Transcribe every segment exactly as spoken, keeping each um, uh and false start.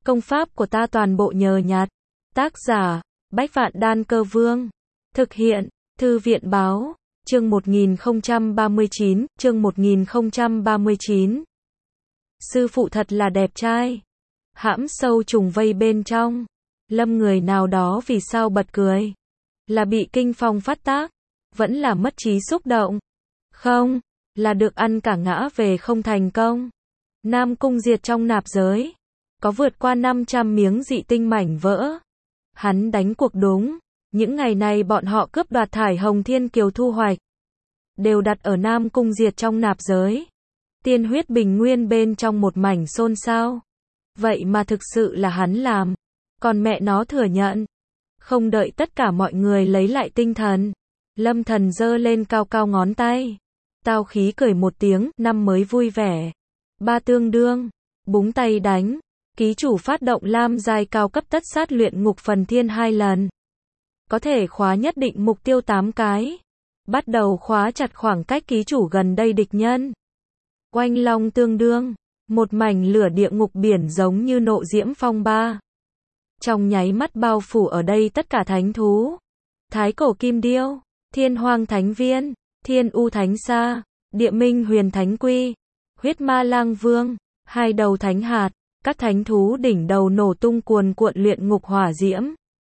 Công pháp của ta toàn bộ nhờ nhặt. Tác giả, Bách Vạn Đan Cơ Vương. Thực hiện, Thư viện Báo. Chương một nghìn không trăm ba mươi chín, chương một nghìn không trăm ba mươi chín. Sư phụ thật là đẹp trai. Hãm sâu trùng vây bên trong. Lâm người nào đó vì sao bật cười? Là bị kinh phong phát tác? Vẫn là mất trí xúc động? Không, là được ăn cả ngã về không thành công. Nam Cung Diệt trong nạp giới. Có vượt qua năm trăm miếng dị tinh mảnh vỡ. Hắn đánh cuộc đúng. Những ngày này bọn họ cướp đoạt thải hồng thiên kiều thu hoạch. Đều đặt ở Nam Cung Diệt trong nạp giới. Tiên huyết bình nguyên bên trong một mảnh xôn xao. Vậy mà thực sự là hắn làm. Còn mẹ nó thừa nhận. Không đợi tất cả mọi người lấy lại tinh thần. Lâm Thần giơ lên cao cao ngón tay. Tao khí cười một tiếng, năm mới vui vẻ. Ba tương đương. Búng tay đánh. Ký chủ phát động lam giai cao cấp tất sát luyện ngục phần thiên hai lần. Có thể khóa nhất định mục tiêu tám cái. Bắt đầu khóa chặt khoảng cách ký chủ gần đây địch nhân. Oanh long tương đương. Một mảnh lửa địa ngục biển giống như nộ diễm phong ba. Trong nháy mắt bao phủ ở đây tất cả thánh thú. Thái cổ kim điêu, thiên hoang thánh viên, thiên u thánh sa, địa minh huyền thánh quy, huyết ma lang vương, hai đầu thánh hạt, các thánh thú đỉnh đầu nổ tung cuồn cuộn luyện ngục hỏa diễm.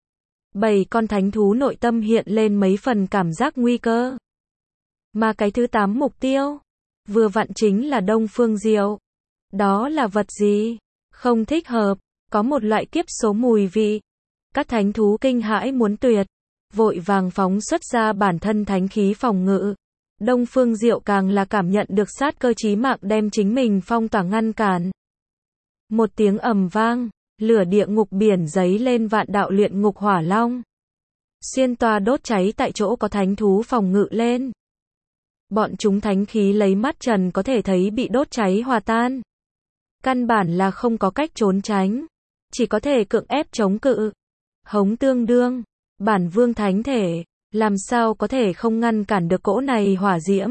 Bảy con thánh thú nội tâm hiện lên mấy phần cảm giác nguy cơ. Mà cái thứ tám mục tiêu, vừa vặn chính là Đông Phương Diệu. Đó là vật gì? Không thích hợp, có một loại kiếp số mùi vị. Các thánh thú kinh hãi muốn tuyệt, vội vàng phóng xuất ra bản thân thánh khí phòng ngự. Đông Phương Diệu càng là cảm nhận được sát cơ chí mạng đem chính mình phong tỏa ngăn cản. Một tiếng ầm vang, lửa địa ngục biển giấy lên vạn đạo luyện ngục hỏa long. Xuyên toa đốt cháy tại chỗ có thánh thú phòng ngự lên. Bọn chúng thánh khí lấy mắt trần có thể thấy bị đốt cháy hòa tan. Căn bản là không có cách trốn tránh. Chỉ có thể cưỡng ép chống cự. Hống tương đương. Bản vương thánh thể. Làm sao có thể không ngăn cản được cỗ này hỏa diễm.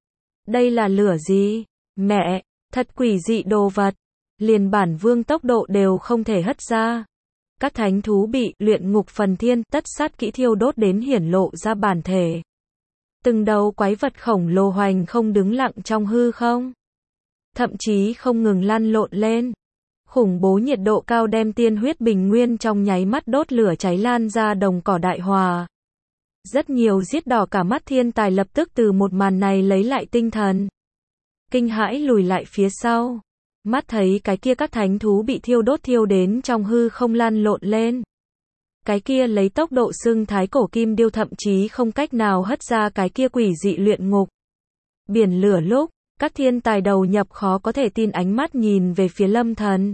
Đây là lửa gì? Mẹ, thật quỷ dị đồ vật. Liền bản vương tốc độ đều không thể hất ra. Các thánh thú bị luyện ngục phần thiên tất sát kỹ thiêu đốt đến hiển lộ ra bản thể. Từng đầu quái vật khổng lồ hoành không đứng lặng trong hư không. Thậm chí không ngừng lăn lộn lên. Khủng bố nhiệt độ cao đem tiên huyết bình nguyên trong nháy mắt đốt lửa cháy lan ra đồng cỏ đại hòa. Rất nhiều giết đỏ cả mắt thiên tài lập tức từ một màn này lấy lại tinh thần. Kinh hãi lùi lại phía sau. Mắt thấy cái kia các thánh thú bị thiêu đốt thiêu đến trong hư không lăn lộn lên. Cái kia lấy tốc độ xưng thái cổ kim điêu thậm chí không cách nào hất ra cái kia quỷ dị luyện ngục. Biển lửa lúc, các thiên tài đầu nhập khó có thể tin ánh mắt nhìn về phía Lâm Thần.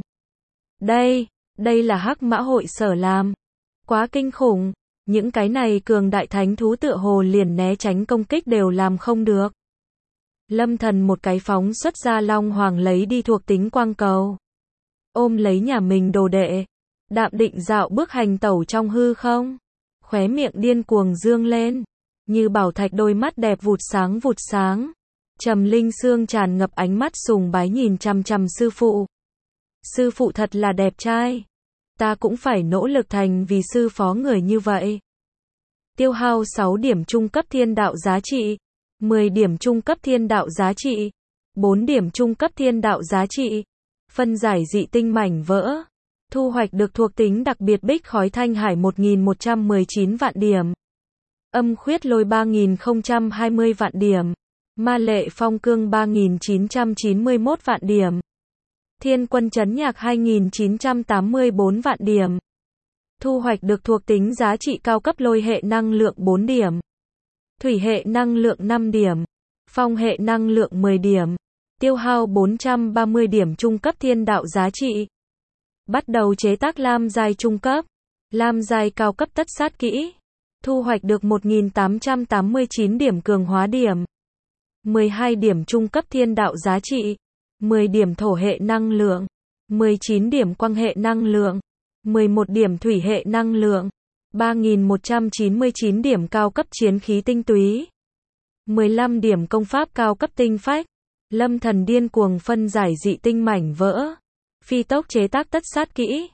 Đây, đây là Hắc Mã hội sở làm. Quá kinh khủng, những cái này cường đại thánh thú tựa hồ liền né tránh công kích đều làm không được. Lâm Thần một cái phóng xuất ra long hoàng lấy đi thuộc tính quang cầu. Ôm lấy nhà mình đồ đệ. Đạm định dạo bước hành tẩu trong hư không. Khóe miệng điên cuồng dương lên. Như bảo thạch đôi mắt đẹp vụt sáng vụt sáng. Trầm Linh Sương tràn ngập ánh mắt sùng bái nhìn chằm chằm sư phụ. Sư phụ thật là đẹp trai. Ta cũng phải nỗ lực thành vì sư phó người như vậy. Tiêu hao sáu điểm trung cấp thiên đạo giá trị. mười điểm trung cấp thiên đạo giá trị. bốn điểm trung cấp thiên đạo giá trị. Phân giải dị tinh mảnh vỡ. Thu hoạch được thuộc tính đặc biệt bích khói thanh hải một nghìn một trăm mười chín vạn điểm. Âm khuyết lôi ba nghìn không trăm hai mươi vạn điểm. Ma lệ phong cương ba nghìn chín trăm chín mươi mốt vạn điểm. Thiên quân chấn nhạc hai nghìn chín trăm tám mươi bốn vạn điểm. Thu hoạch được thuộc tính giá trị cao cấp lôi hệ năng lượng bốn điểm. Thủy hệ năng lượng năm điểm. Phong hệ năng lượng mười điểm. Tiêu hao bốn trăm ba mươi điểm trung cấp thiên đạo giá trị. Bắt đầu chế tác lam giai trung cấp. Lam giai cao cấp tất sát kỹ. Thu hoạch được một nghìn tám trăm tám mươi chín điểm cường hóa điểm. mười hai điểm trung cấp thiên đạo giá trị. mười điểm thổ hệ năng lượng. mười chín điểm quang hệ năng lượng. mười một điểm thủy hệ năng lượng. ba nghìn một trăm chín mươi chín điểm cao cấp chiến khí tinh túy. mười lăm điểm công pháp cao cấp tinh phách. Lâm Thần điên cuồng phân giải dị tinh mảnh vỡ. Phi tốc chế tác tất sát kỹ.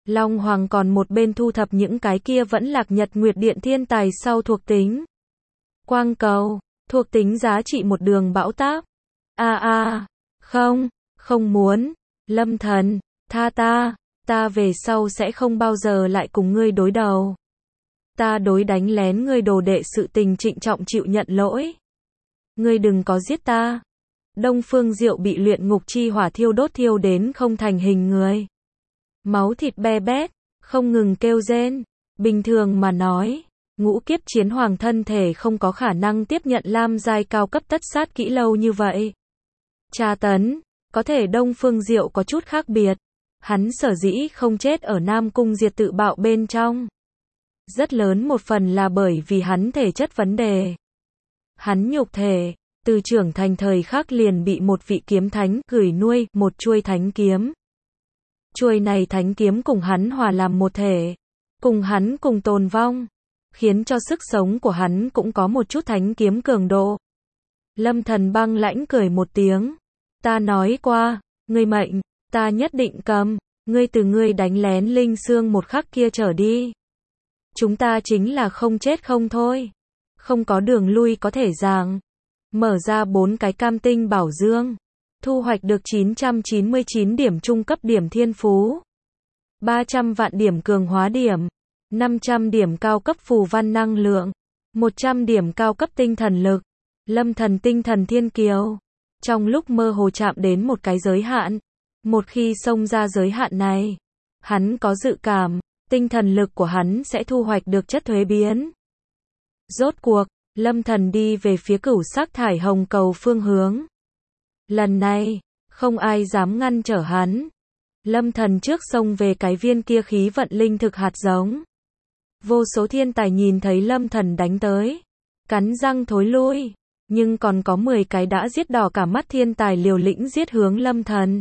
Long Hoàng còn một bên thu thập những cái kia vẫn lạc nhật nguyệt điện thiên tài sau thuộc tính. Quang cầu, thuộc tính giá trị một đường bão táp. A a, không, không muốn, Lâm Thần, tha ta, ta về sau sẽ không bao giờ lại cùng ngươi đối đầu. Ta đối đánh lén ngươi đồ đệ sự tình trịnh trọng chịu nhận lỗi. Ngươi đừng có giết ta. Đông Phương Diệu bị luyện ngục chi hỏa thiêu đốt thiêu đến không thành hình người. Máu thịt be bét, không ngừng kêu rên. Bình thường mà nói, ngũ kiếp chiến hoàng thân thể không có khả năng tiếp nhận lam giai cao cấp tất sát kỹ lâu như vậy. Tra tấn, có thể Đông Phương Diệu có chút khác biệt. Hắn sở dĩ không chết ở Nam Cung diệt tự bạo bên trong. Rất lớn một phần là bởi vì hắn thể chất vấn đề. Hắn nhục thể, từ trưởng thành thời khắc liền bị một vị kiếm thánh gửi nuôi một chuôi thánh kiếm. Chuôi này thánh kiếm cùng hắn hòa làm một thể, cùng hắn cùng tồn vong, khiến cho sức sống của hắn cũng có một chút thánh kiếm cường độ. Lâm Thần băng lãnh cười một tiếng. Ta nói qua, ngươi mệnh, ta nhất định cầm, ngươi từ ngươi đánh lén linh xương một khắc kia trở đi. Chúng ta chính là không chết không thôi. Không có đường lui có thể giảng. Mở ra bốn cái cam tinh bảo dương. Thu hoạch được chín trăm chín mươi chín điểm trung cấp điểm thiên phú. ba trăm vạn điểm cường hóa điểm. năm trăm điểm cao cấp phù văn năng lượng. một trăm điểm cao cấp tinh thần lực. Lâm Thần tinh thần thiên kiều. Trong lúc mơ hồ chạm đến một cái giới hạn. Một khi xông ra giới hạn này, hắn có dự cảm, tinh thần lực của hắn sẽ thu hoạch được chất thuế biến. Rốt cuộc, Lâm Thần đi về phía cửu sắc thải hồng cầu phương hướng. Lần này, không ai dám ngăn trở hắn. Lâm Thần trước xông về cái viên kia khí vận linh thực hạt giống. Vô số thiên tài nhìn thấy Lâm Thần đánh tới, cắn răng thối lui, nhưng còn có mười cái đã giết đỏ cả mắt thiên tài liều lĩnh giết hướng Lâm Thần.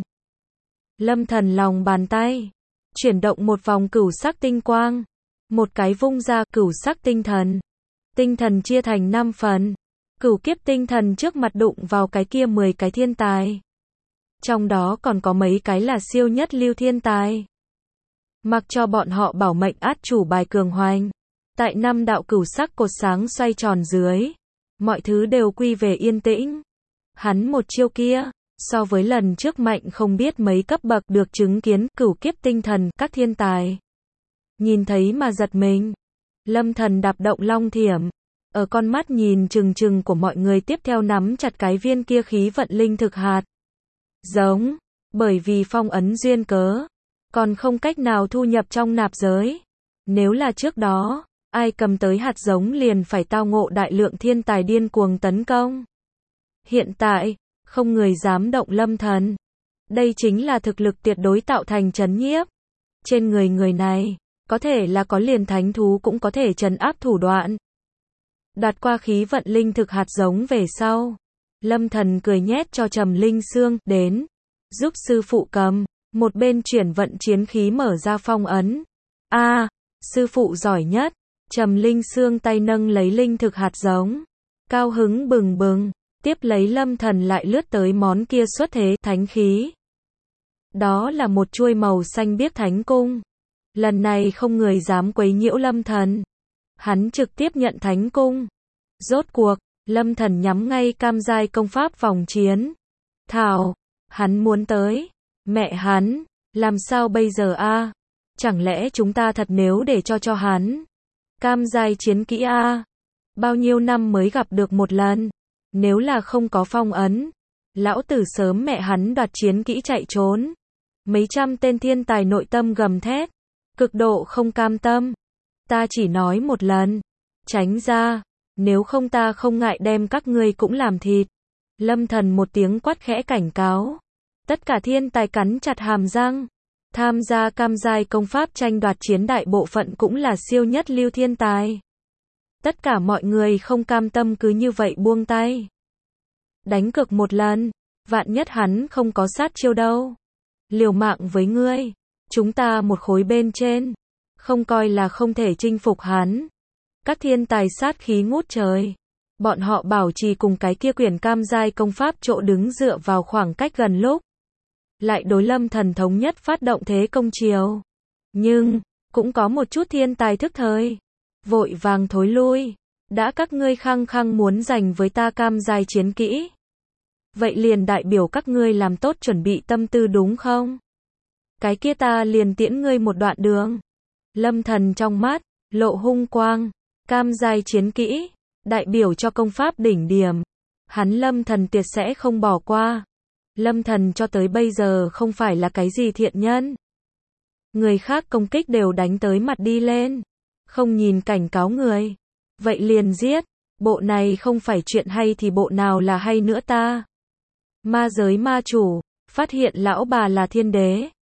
Lâm Thần lòng bàn tay, chuyển động một vòng cửu sắc tinh quang, một cái vung ra cửu sắc tinh thần. Tinh thần chia thành năm phần, cửu kiếp tinh thần trước mặt đụng vào cái kia mười cái thiên tài. Trong đó còn có mấy cái là siêu nhất lưu thiên tài. Mặc cho bọn họ bảo mệnh át chủ bài cường hoành. Tại năm đạo cửu sắc cột sáng xoay tròn dưới, mọi thứ đều quy về yên tĩnh. Hắn một chiêu kia, so với lần trước mạnh không biết mấy cấp bậc được chứng kiến cửu kiếp tinh thần các thiên tài. Nhìn thấy mà giật mình. Lâm Thần đạp động long thiểm, ở con mắt nhìn chừng chừng của mọi người tiếp theo nắm chặt cái viên kia khí vận linh thực hạt. Giống, bởi vì phong ấn duyên cớ, còn không cách nào thu nhập trong nạp giới. Nếu là trước đó, ai cầm tới hạt giống liền phải tao ngộ đại lượng thiên tài điên cuồng tấn công. Hiện tại, không người dám động Lâm Thần. Đây chính là thực lực tuyệt đối tạo thành trấn nhiếp. Trên người người này, có thể là có liền thánh thú cũng có thể trấn áp thủ đoạn. Đạt qua khí vận linh thực hạt giống về sau, Lâm Thần cười nhét cho Trầm Linh Xương đến, giúp sư phụ cầm, một bên chuyển vận chiến khí mở ra phong ấn. A, à, sư phụ giỏi nhất. Trầm Linh Xương tay nâng lấy linh thực hạt giống, cao hứng bừng bừng, tiếp lấy Lâm Thần lại lướt tới món kia xuất thế thánh khí. Đó là một chuôi màu xanh biếc thánh cung. Lần này không người dám quấy nhiễu Lâm Thần. Hắn trực tiếp nhận thánh cung. Rốt cuộc, Lâm Thần nhắm ngay cam giai công pháp vòng chiến. Thảo, hắn muốn tới. Mẹ hắn, làm sao bây giờ a? Chẳng lẽ chúng ta thật nếu để cho cho hắn? Cam giai chiến kỹ a? Bao nhiêu năm mới gặp được một lần? Nếu là không có phong ấn, lão tử sớm mẹ hắn đoạt chiến kỹ chạy trốn. Mấy trăm tên thiên tài nội tâm gầm thét, cực độ không cam tâm. Ta chỉ nói một lần, tránh ra, nếu không ta không ngại đem các ngươi cũng làm thịt. Lâm Thần một tiếng quát khẽ cảnh cáo. Tất cả thiên tài cắn chặt hàm răng. Tham gia cam giai công pháp tranh đoạt chiến đại bộ phận cũng là siêu nhất lưu thiên tài. Tất cả mọi người không cam tâm cứ như vậy buông tay. Đánh cược một lần, vạn nhất hắn không có sát chiêu đâu. Liều mạng với ngươi, chúng ta một khối bên trên, không coi là không thể chinh phục hắn. Các thiên tài sát khí ngút trời. Bọn họ bảo trì cùng cái kia quyển cam giai công pháp chỗ đứng dựa vào khoảng cách gần lúc. Lại đối Lâm Thần thống nhất phát động thế công chiều. Nhưng, cũng có một chút thiên tài thức thời. Vội vàng thối lui. Đã các ngươi khăng khăng muốn giành với ta cam giai chiến kỹ. Vậy liền đại biểu các ngươi làm tốt chuẩn bị tâm tư đúng không? Cái kia ta liền tiễn ngươi một đoạn đường. Lâm Thần trong mắt, lộ hung quang. Cam giai chiến kỹ, đại biểu cho công pháp đỉnh điểm. Hắn Lâm Thần tuyệt sẽ không bỏ qua. Lâm Thần cho tới bây giờ không phải là cái gì thiện nhân. Người khác công kích đều đánh tới mặt đi lên. Không nhìn cảnh cáo người. Vậy liền giết. Bộ này không phải chuyện hay thì bộ nào là hay nữa ta. Ma giới ma chủ, phát hiện lão bà là thiên đế.